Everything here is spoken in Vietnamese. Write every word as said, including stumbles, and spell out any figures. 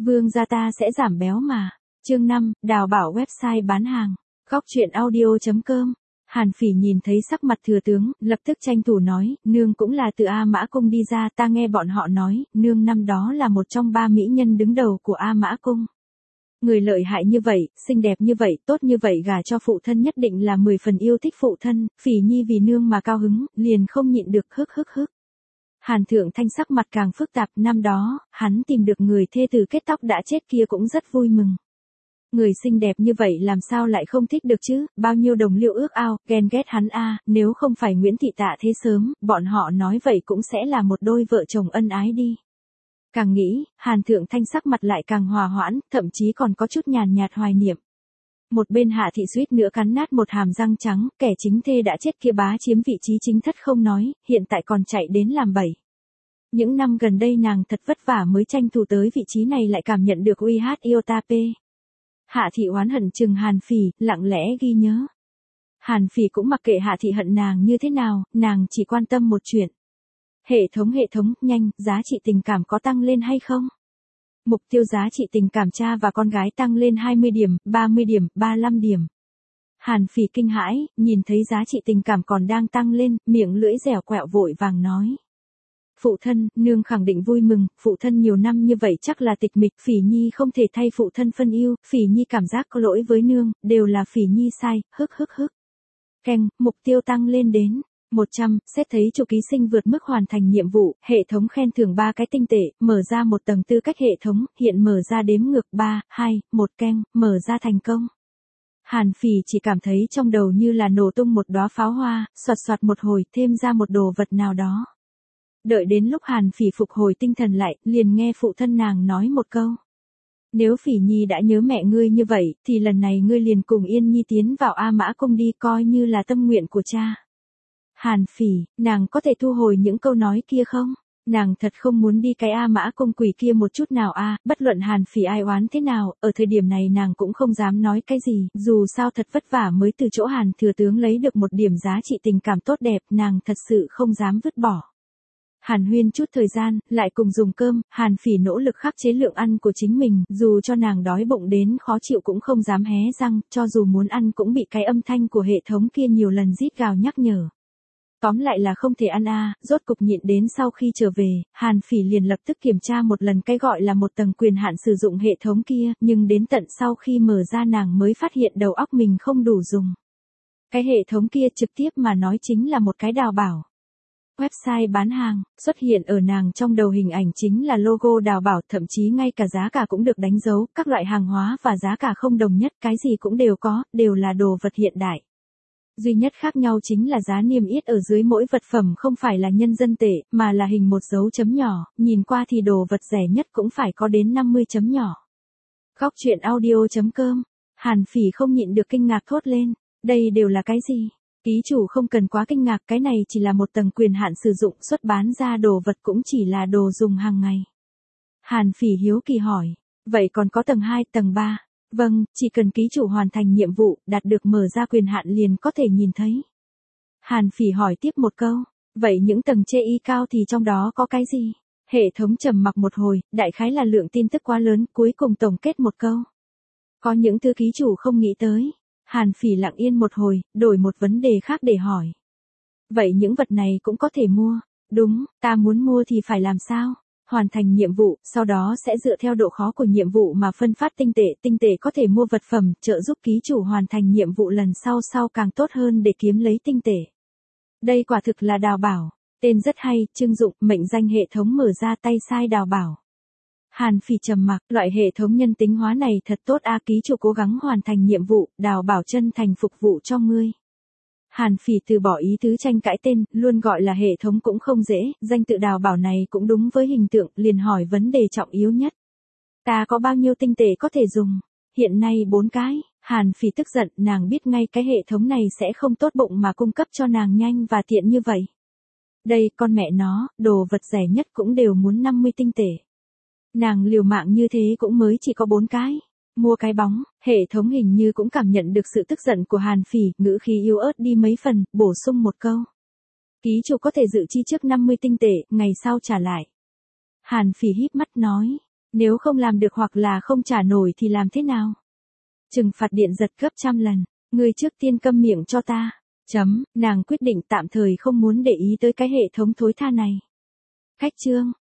Vương gia ta sẽ giảm béo mà. Chương năm, đào bảo website bán hàng. Góc truyện audio chấm com. Hàn Phỉ nhìn thấy sắc mặt thừa tướng, lập tức tranh thủ nói, nương cũng là từ A Mã Cung đi ra, ta nghe bọn họ nói, nương năm đó là một trong ba mỹ nhân đứng đầu của A Mã Cung. Người lợi hại như vậy, xinh đẹp như vậy, tốt như vậy gả cho phụ thân nhất định là mười phần yêu thích phụ thân, Phỉ Nhi vì nương mà cao hứng, liền không nhịn được hức hức hức. Hàn Thượng Thanh sắc mặt càng phức tạp, năm đó, hắn tìm được người thê tử kết tóc đã chết kia cũng rất vui mừng. Người xinh đẹp như vậy làm sao lại không thích được chứ, bao nhiêu đồng liêu ước ao, ghen ghét hắn a, nếu không phải Nguyễn Thị Tạ thế sớm, bọn họ nói vậy cũng sẽ là một đôi vợ chồng ân ái đi. Càng nghĩ, Hàn Thượng Thanh sắc mặt lại càng hòa hoãn, thậm chí còn có chút nhàn nhạt hoài niệm. Một bên Hạ Thị suýt nữa cắn nát một hàm răng trắng, kẻ chính thê đã chết kia bá chiếm vị trí chính thất không nói, hiện tại còn chạy đến làm bậy. Những năm gần đây nàng thật vất vả mới tranh thủ tới vị trí này lại cảm nhận được uy hát iota p. Hạ Thị oán hận chừng Hàn Phỉ, lặng lẽ ghi nhớ. Hàn Phỉ cũng mặc kệ Hạ Thị hận nàng như thế nào, nàng chỉ quan tâm một chuyện. Hệ thống hệ thống, nhanh, giá trị tình cảm có tăng lên hay không? Mục tiêu giá trị tình cảm cha và con gái tăng lên hai mươi điểm, ba mươi điểm, ba mươi lăm điểm. Hàn Phỉ kinh hãi, nhìn thấy giá trị tình cảm còn đang tăng lên, miệng lưỡi dẻo quẹo vội vàng nói. Phụ thân, nương khẳng định vui mừng, phụ thân nhiều năm như vậy chắc là tịch mịch, Phỉ Nhi không thể thay phụ thân phân yêu, Phỉ Nhi cảm giác có lỗi với nương, đều là Phỉ Nhi sai, hức hức hức. Keng, mục tiêu tăng lên đến một trăm, xét thấy chủ ký sinh vượt mức hoàn thành nhiệm vụ, hệ thống khen thưởng ba cái tinh tệ, mở ra một tầng tư cách hệ thống, hiện mở ra đếm ngược ba, hai, một keng, mở ra thành công. Hàn Phỉ chỉ cảm thấy trong đầu như là nổ tung một đóa pháo hoa, xoạt xoạt một hồi, thêm ra một đồ vật nào đó. Đợi đến lúc Hàn Phỉ phục hồi tinh thần lại, liền nghe phụ thân nàng nói một câu. Nếu Phỉ Nhi đã nhớ mẹ ngươi như vậy, thì lần này ngươi liền cùng Yên Nhi tiến vào A Mã Cung đi, coi như là tâm nguyện của cha. Hàn Phỉ, nàng có thể thu hồi những câu nói kia không? Nàng thật không muốn đi cái A Mã Cung quỷ kia một chút nào a, bất luận Hàn Phỉ ai oán thế nào, ở thời điểm này nàng cũng không dám nói cái gì, dù sao thật vất vả mới từ chỗ Hàn thừa tướng lấy được một điểm giá trị tình cảm tốt đẹp, nàng thật sự không dám vứt bỏ. Hàn Huyên chút thời gian, lại cùng dùng cơm, Hàn Phỉ nỗ lực khắc chế lượng ăn của chính mình, dù cho nàng đói bụng đến khó chịu cũng không dám hé răng, cho dù muốn ăn cũng bị cái âm thanh của hệ thống kia nhiều lần rít gào nhắc nhở. Tóm lại là không thể ăn a, rốt cục nhịn đến sau khi trở về, Hàn Phỉ liền lập tức kiểm tra một lần cái gọi là một tầng quyền hạn sử dụng hệ thống kia, nhưng đến tận sau khi mở ra nàng mới phát hiện đầu óc mình không đủ dùng. Cái hệ thống kia trực tiếp mà nói chính là một cái đào bảo. Website bán hàng, xuất hiện ở nàng trong đầu hình ảnh chính là logo đào bảo, thậm chí ngay cả giá cả cũng được đánh dấu, các loại hàng hóa và giá cả không đồng nhất, cái gì cũng đều có, đều là đồ vật hiện đại. Duy nhất khác nhau chính là giá niêm yết ở dưới mỗi vật phẩm không phải là nhân dân tệ, mà là hình một dấu chấm nhỏ, nhìn qua thì đồ vật rẻ nhất cũng phải có đến năm mươi chấm nhỏ. Góc truyện audio chấm com, Hàn Phỉ không nhịn được kinh ngạc thốt lên, đây đều là cái gì? Ký chủ không cần quá kinh ngạc, cái này chỉ là một tầng quyền hạn sử dụng, xuất bán ra đồ vật cũng chỉ là đồ dùng hàng ngày. Hàn Phỉ hiếu kỳ hỏi, vậy còn có tầng hai, tầng ba? Vâng, chỉ cần ký chủ hoàn thành nhiệm vụ, đạt được mở ra quyền hạn liền có thể nhìn thấy. Hàn Phỉ hỏi tiếp một câu, vậy những tầng chê y cao thì trong đó có cái gì? Hệ thống trầm mặc một hồi, đại khái là lượng tin tức quá lớn, cuối cùng tổng kết một câu. Có những thứ ký chủ không nghĩ tới. Hàn Phỉ lặng yên một hồi, đổi một vấn đề khác để hỏi. Vậy những vật này cũng có thể mua? Đúng, ta muốn mua thì phải làm sao? Hoàn thành nhiệm vụ, sau đó sẽ dựa theo độ khó của nhiệm vụ mà phân phát tinh tệ, tinh tệ có thể mua vật phẩm, trợ giúp ký chủ hoàn thành nhiệm vụ lần sau sau càng tốt hơn để kiếm lấy tinh tệ. Đây quả thực là đào bảo, tên rất hay, trưng dụng, mệnh danh hệ thống mở ra tay sai đào bảo. Hàn Phỉ trầm mặc, loại hệ thống nhân tính hóa này thật tốt a, ký chủ cố gắng hoàn thành nhiệm vụ, đào bảo chân thành phục vụ cho ngươi. Hàn Phỉ từ bỏ ý tứ tranh cãi tên, luôn gọi là hệ thống cũng không dễ, danh tự đào bảo này cũng đúng với hình tượng, liền hỏi vấn đề trọng yếu nhất. Ta có bao nhiêu tinh tệ có thể dùng? Hiện nay bốn cái. Hàn Phỉ tức giận, nàng biết ngay cái hệ thống này sẽ không tốt bụng mà cung cấp cho nàng nhanh và tiện như vậy. Đây, con mẹ nó, đồ vật rẻ nhất cũng đều muốn năm mươi tinh tệ. Nàng liều mạng như thế cũng mới chỉ có bốn cái. Mua cái bóng, hệ thống hình như cũng cảm nhận được sự tức giận của Hàn Phỉ, ngữ khí yếu ớt đi mấy phần, bổ sung một câu. Ký chủ có thể dự chi trước năm mươi tinh tệ, ngày sau trả lại. Hàn Phỉ híp mắt nói, Nếu không làm được hoặc là không trả nổi thì làm thế nào? Trừng phạt điện giật gấp trăm lần. Ngươi trước tiên câm miệng cho ta. Chấm, nàng quyết định tạm thời không muốn để ý tới cái hệ thống thối tha này. Khách trương,